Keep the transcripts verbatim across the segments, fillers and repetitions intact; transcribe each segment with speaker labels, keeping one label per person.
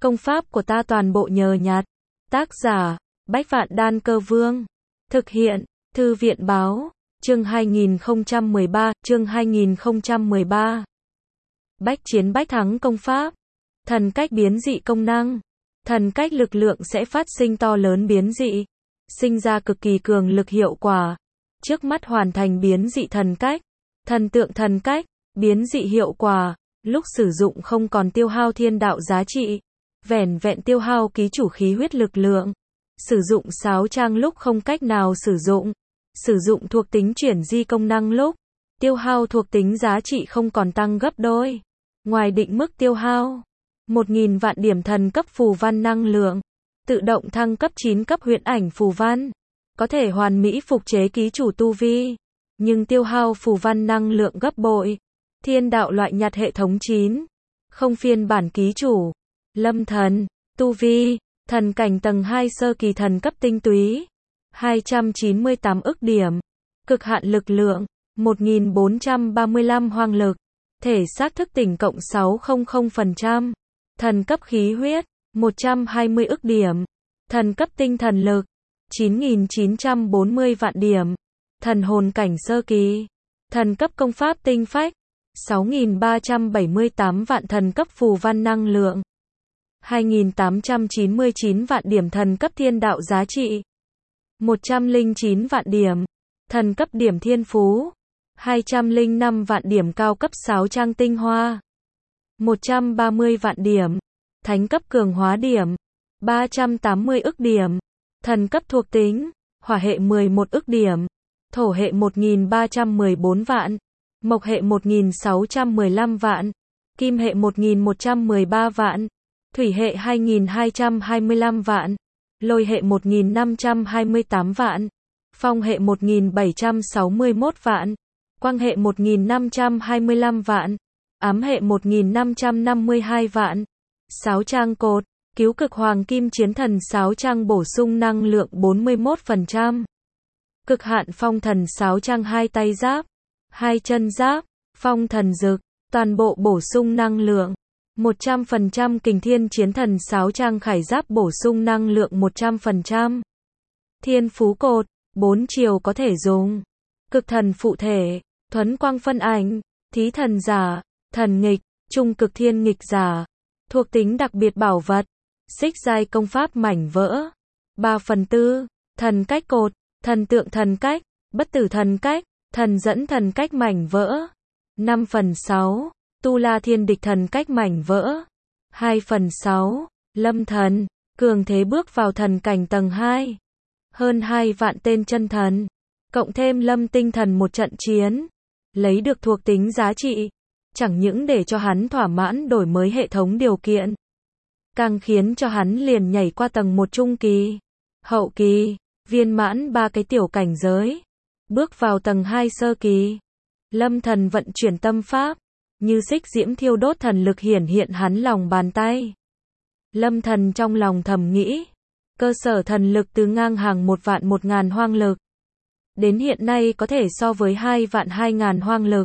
Speaker 1: Công pháp của ta toàn bộ nhờ nhặt. Tác giả, Bách Vạn Đan Cơ Vương. Thực hiện, Thư viện Báo. Chương hai nghìn không trăm mười ba, chương hai nghìn không trăm mười ba. Bách chiến bách thắng công pháp. Thần cách biến dị công năng. Thần cách lực lượng sẽ phát sinh to lớn biến dị, sinh ra cực kỳ cường lực hiệu quả. Trước mắt hoàn thành biến dị thần cách. Thần tượng thần cách, biến dị hiệu quả, lúc sử dụng không còn tiêu hao thiên đạo giá trị, vẻn vẹn tiêu hao ký chủ khí huyết lực lượng. Sử dụng sáo trang lúc không cách nào sử dụng. Sử dụng thuộc tính chuyển di công năng lúc, tiêu hao thuộc tính giá trị không còn tăng gấp đôi. Ngoài định mức tiêu hao, một nghìn vạn điểm thần cấp phù văn năng lượng. Tự động thăng cấp chín cấp huyễn ảnh phù văn. Có thể hoàn mỹ phục chế ký chủ tu vi, nhưng tiêu hao phù văn năng lượng gấp bội. Thiên đạo loại nhặt hệ thống chín. Không phiên bản ký chủ. Lâm thần, tu vi, thần cảnh tầng hai sơ kỳ thần cấp tinh túy. hai trăm chín mươi tám ức điểm. Cực hạn lực lượng, một nghìn bốn trăm ba mươi lăm hoang lực. Thể xác thức tỉnh cộng sáu trăm phần trăm. Thần cấp khí huyết, một trăm hai mươi ức điểm. Thần cấp tinh thần lực, chín nghìn chín trăm bốn mươi vạn điểm. Thần hồn cảnh sơ kỳ. Thần cấp công pháp tinh phách, sáu nghìn ba trăm bảy mươi tám vạn thần cấp phù văn năng lượng. hai nghìn tám trăm chín mươi chín vạn điểm thần cấp thiên đạo giá trị. một trăm lẻ chín vạn điểm. Thần cấp điểm thiên phú. hai trăm lẻ năm vạn điểm cao cấp sáo trang tinh hoa. một trăm ba mươi vạn điểm. Thánh cấp cường hóa điểm. ba trăm tám mươi ức điểm. Thần cấp thuộc tính. Hỏa hệ mười một ức điểm. Thổ hệ một nghìn ba trăm mười bốn vạn. Mộc hệ một nghìn sáu trăm mười lăm vạn. Kim hệ một nghìn một trăm mười ba vạn. Thủy hệ hai nghìn hai trăm hai mươi lăm vạn. Lôi hệ một nghìn năm trăm hai mươi tám vạn. Phong hệ một nghìn bảy trăm sáu mươi mốt vạn. Quang hệ một nghìn năm trăm hai mươi lăm vạn. Ám hệ một nghìn năm trăm năm mươi hai vạn. Sáo trang cột, cứu cực hoàng kim chiến thần sáo trang bổ sung năng lượng bốn mươi mốt phần trăm. Cực hạn phong thần sáo trang hai tay giáp, hai chân giáp, phong thần dực, toàn bộ bổ sung năng lượng một trăm phần trăm. Kình thiên chiến thần sáo trang khải giáp bổ sung năng lượng một trăm phần trăm. Thiên phú cột, bốn chiều có thể dùng. Cực thần phụ thể, thuấn quang phân ảnh, thí thần giả, thần nghịch, trung cực thiên nghịch giả. Thuộc tính đặc biệt bảo vật, xích giai công pháp mảnh vỡ. ba phần tư, thần cách cột, thần tượng thần cách, bất tử thần cách, thần dẫn thần cách mảnh vỡ. năm phần sáu, tu la thiên địch thần cách mảnh vỡ. hai phần sáu, lâm thần, cường thế bước vào thần cảnh tầng hai. Hơn hai vạn tên chân thần, cộng thêm lâm tinh thần một trận chiến, lấy được thuộc tính giá trị, chẳng những để cho hắn thỏa mãn đổi mới hệ thống điều kiện, càng khiến cho hắn liền nhảy qua tầng một trung kỳ, hậu kỳ, viên mãn ba cái tiểu cảnh giới, bước vào tầng hai sơ kỳ. Lâm thần vận chuyển tâm pháp, như xích diễm thiêu đốt thần lực hiển hiện hắn lòng bàn tay. Lâm thần trong lòng thầm nghĩ, cơ sở thần lực từ ngang hàng một vạn một ngàn hoang lực, đến hiện nay có thể so với hai vạn hai ngàn hoang lực.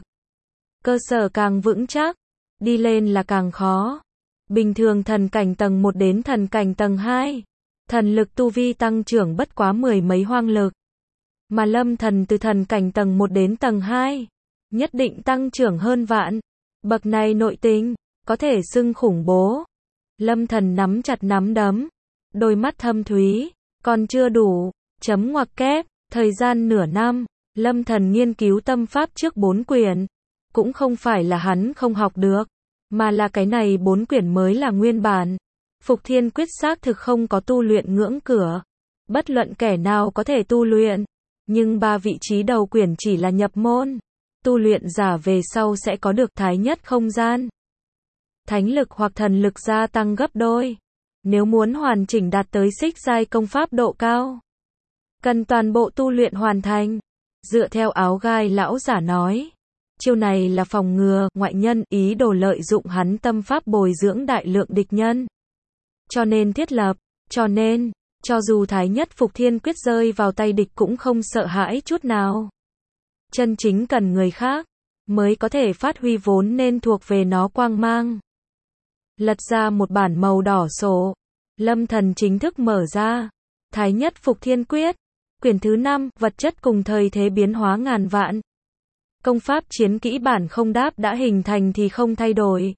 Speaker 1: Cơ sở càng vững chắc, đi lên là càng khó. Bình thường thần cảnh tầng một đến thần cảnh tầng hai, thần lực tu vi tăng trưởng bất quá mười mấy hoang lực. Mà lâm thần từ thần cảnh tầng một đến tầng hai, nhất định tăng trưởng hơn vạn. Bậc này nội tình, có thể xưng khủng bố. Lâm thần nắm chặt nắm đấm, đôi mắt thâm thúy, còn chưa đủ, chấm ngoặc kép, thời gian nửa năm, lâm thần nghiên cứu tâm pháp trước bốn quyển. Cũng không phải là hắn không học được, mà là cái này bốn quyển mới là nguyên bản. Phục Thiên Quyết xác thực không có tu luyện ngưỡng cửa, bất luận kẻ nào có thể tu luyện, nhưng ba vị trí đầu quyển chỉ là nhập môn. Tu luyện giả về sau sẽ có được thái nhất không gian, thánh lực hoặc thần lực gia tăng gấp đôi. Nếu muốn hoàn chỉnh đạt tới xích giai công pháp độ cao, cần toàn bộ tu luyện hoàn thành. Dựa theo áo gai lão giả nói, chiêu này là phòng ngừa ngoại nhân ý đồ lợi dụng hắn tâm pháp bồi dưỡng đại lượng địch nhân, cho nên thiết lập. Cho nên, cho dù thái nhất Phục Thiên Quyết rơi vào tay địch cũng không sợ hãi chút nào. Chân chính cần người khác mới có thể phát huy vốn nên thuộc về nó quang mang. lật ra một bản màu đỏ sổ. Lâm Thần chính thức mở ra. Thái Nhất Phục Thiên Quyết. Quyển thứ năm, vật chất cùng thời thế biến hóa ngàn vạn. Công pháp chiến kỹ bản không đáp đã hình thành thì không thay đổi.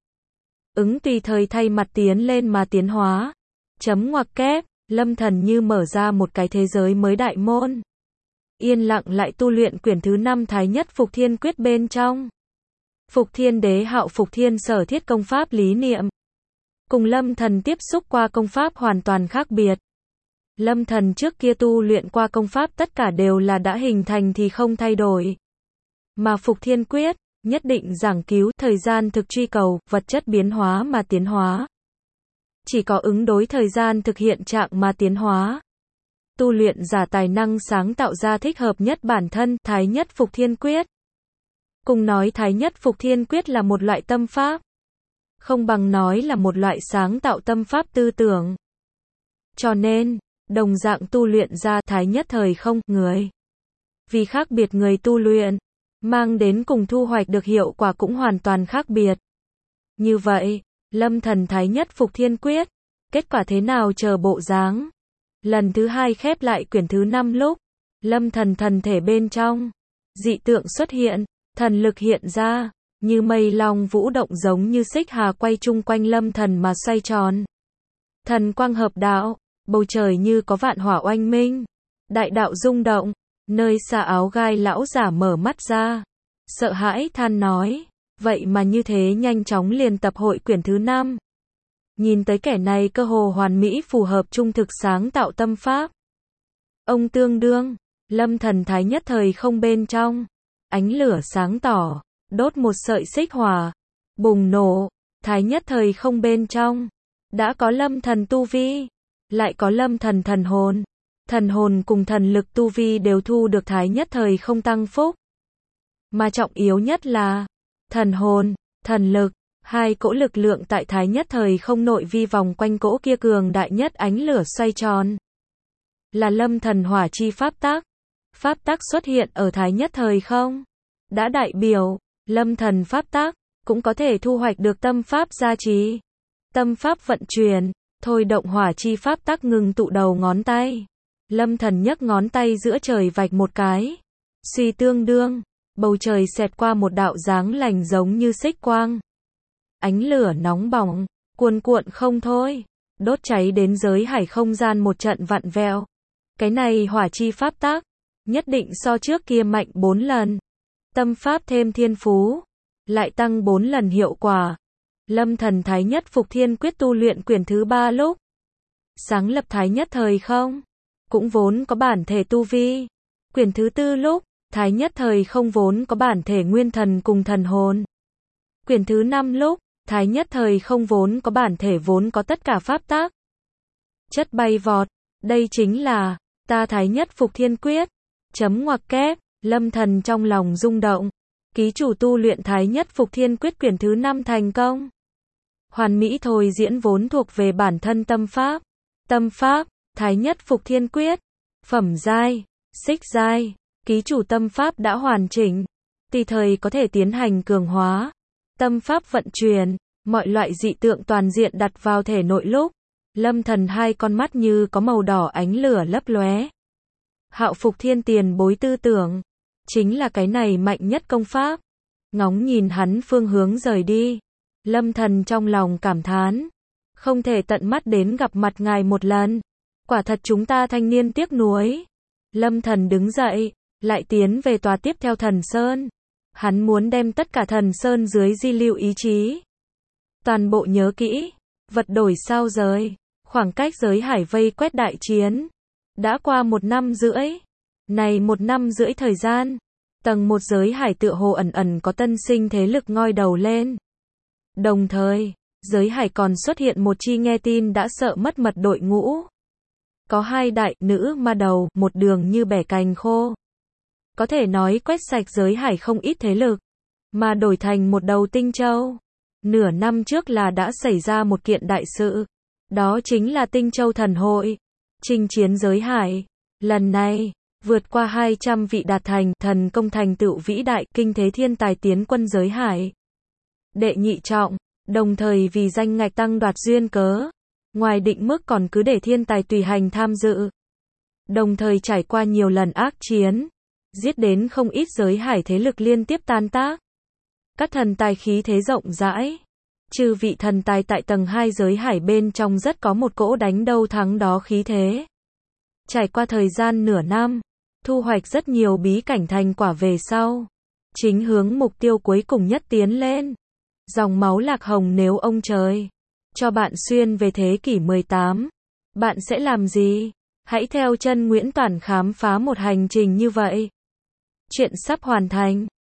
Speaker 1: Ứng tùy thời thay mặt tiến lên mà tiến hóa. Chấm ngoặc kép, Lâm Thần như mở ra một cái thế giới mới đại môn. Yên lặng lại tu luyện quyển thứ năm Thái Nhất Phục Thiên Quyết bên trong. Phục Thiên Đế Hạo Phục Thiên sở thiết công pháp lý niệm. Cùng Lâm Thần tiếp xúc qua công pháp hoàn toàn khác biệt. Lâm Thần trước kia tu luyện qua công pháp tất cả đều là đã hình thành thì không thay đổi. Mà Phục Thiên Quyết, nhất định giảng cứu thời gian thực truy cầu, vật chất biến hóa mà tiến hóa. Chỉ có ứng đối thời gian thực hiện trạng mà tiến hóa. Tu luyện giả tài năng sáng tạo ra thích hợp nhất bản thân, Thái Nhất Phục Thiên Quyết. Cùng nói Thái Nhất Phục Thiên Quyết là một loại tâm pháp. Không bằng nói là một loại sáng tạo tâm pháp tư tưởng. Cho nên, đồng dạng tu luyện ra Thái Nhất thời không, người. Vì khác biệt người tu luyện, mang đến cùng thu hoạch được hiệu quả cũng hoàn toàn khác biệt. Như vậy, Lâm Thần Thái Nhất Phục Thiên Quyết, kết quả thế nào chờ bộ dáng. Lần thứ hai khép lại quyển thứ năm lúc, Lâm Thần thần thể bên trong, dị tượng xuất hiện, thần lực hiện ra, như mây long vũ động giống như xích hà quay chung quanh Lâm Thần mà xoay tròn. Thần quang hợp đạo, bầu trời như có vạn hỏa oanh minh, đại đạo rung động, nơi xa áo gai lão giả mở mắt ra, sợ hãi than nói, vậy mà như thế nhanh chóng liền tập hội quyển thứ năm. Nhìn tới kẻ này cơ hồ hoàn mỹ phù hợp trung thực sáng tạo tâm pháp. Ông tương đương, Lâm Thần Thái Nhất thời không bên trong, ánh lửa sáng tỏ, đốt một sợi xích hỏa, bùng nổ, Thái Nhất thời không bên trong, đã có Lâm Thần tu vi, lại có Lâm Thần thần hồn, thần hồn cùng thần lực tu vi đều thu được Thái Nhất thời không tăng phúc. Mà trọng yếu nhất là, thần hồn, thần lực, hai cỗ lực lượng tại Thái Nhất thời không nội vi vòng quanh cỗ kia cường đại nhất ánh lửa xoay tròn. Là Lâm Thần hỏa chi pháp tắc. Pháp tắc xuất hiện ở Thái Nhất thời không. Đã đại biểu, Lâm Thần pháp tắc, cũng có thể thu hoạch được tâm pháp gia trì. Tâm pháp vận chuyển, thôi động hỏa chi pháp tắc ngừng tụ đầu ngón tay. Lâm Thần nhấc ngón tay giữa trời vạch một cái. Suy tương đương, bầu trời xẹt qua một đạo dáng lành giống như xích quang. Ánh lửa nóng bỏng, cuồn cuộn không thôi, đốt cháy đến giới hải không gian một trận vặn vẹo. Cái này hỏa chi pháp tắc, nhất định so trước kia mạnh bốn lần. Tâm pháp thêm thiên phú, lại tăng bốn lần hiệu quả. Lâm Thần Thái Nhất Phục Thiên Quyết tu luyện quyển thứ ba lúc. Sáng lập Thái Nhất thời không, cũng vốn có bản thể tu vi. Quyển thứ tư lúc, Thái Nhất thời không vốn có bản thể nguyên thần cùng thần hồn. Quyển thứ năm lúc, Thái Nhất thời không vốn có bản thể vốn có tất cả pháp tắc. Chất bay vọt, đây chính là, ta Thái Nhất Phục Thiên Quyết. Chấm ngoặc kép, Lâm Thần trong lòng rung động. Ký chủ tu luyện Thái Nhất Phục Thiên Quyết quyển thứ năm thành công. Hoàn mỹ thôi diễn vốn thuộc về bản thân tâm pháp. Tâm pháp, Thái Nhất Phục Thiên Quyết. Phẩm giai, xích giai. Ký chủ tâm pháp đã hoàn chỉnh. Tùy thời có thể tiến hành cường hóa. Tâm pháp vận chuyển, mọi loại dị tượng toàn diện đặt vào thể nội lúc. Lâm Thần hai con mắt như có màu đỏ ánh lửa lấp lóe. Hạo Phục Thiên tiền bối tư tưởng, chính là cái này mạnh nhất công pháp. Ngóng nhìn hắn phương hướng rời đi. Lâm Thần trong lòng cảm thán. Không thể tận mắt đến gặp mặt ngài một lần. Quả thật chúng ta thanh niên tiếc nuối. Lâm Thần đứng dậy, lại tiến về tòa tiếp theo Thần Sơn. Hắn muốn đem tất cả Thần Sơn dưới di lưu ý chí. Toàn bộ nhớ kỹ. Vật đổi sao rời. Khoảng cách giới hải vây quét đại chiến. Đã qua một năm rưỡi. Này một năm rưỡi thời gian. Tầng một giới hải tựa hồ ẩn ẩn có tân sinh thế lực ngoi đầu lên. Đồng thời, giới hải còn xuất hiện một chi nghe tin đã sợ mất mật đội ngũ. Có hai đại nữ ma đầu, một đường như bẻ cành khô. Có thể nói quét sạch giới hải không ít thế lực, mà đổi thành một đầu Tinh Châu. Nửa năm trước là đã xảy ra một kiện đại sự. Đó chính là Tinh Châu Thần Hội. Chinh chiến giới hải. Lần này, vượt qua hai trăm vị đạt thành thần công thành tựu vĩ đại kinh thế thiên tài tiến quân giới hải. Đệ nhị trọng, Đồng thời vì danh ngạch tăng đoạt duyên cớ, ngoài định mức còn cứ để thiên tài tùy hành tham dự. Đồng thời trải qua nhiều lần ác chiến, giết đến không ít giới hải thế lực liên tiếp tan tác. Các thần tài khí thế rộng rãi. Chư vị thần tài tại tầng hai giới hải bên trong rất có một cỗ đánh đâu thắng đó khí thế. Trải qua thời gian nửa năm, thu hoạch rất nhiều bí cảnh thành quả về sau. Chính hướng mục tiêu cuối cùng nhất tiến lên. Dòng máu lạc hồng nếu ông trời cho bạn xuyên về thế kỷ mười tám, bạn sẽ làm gì? Hãy theo chân Nguyễn Toản khám phá một hành trình như vậy. Chuyện sắp hoàn thành.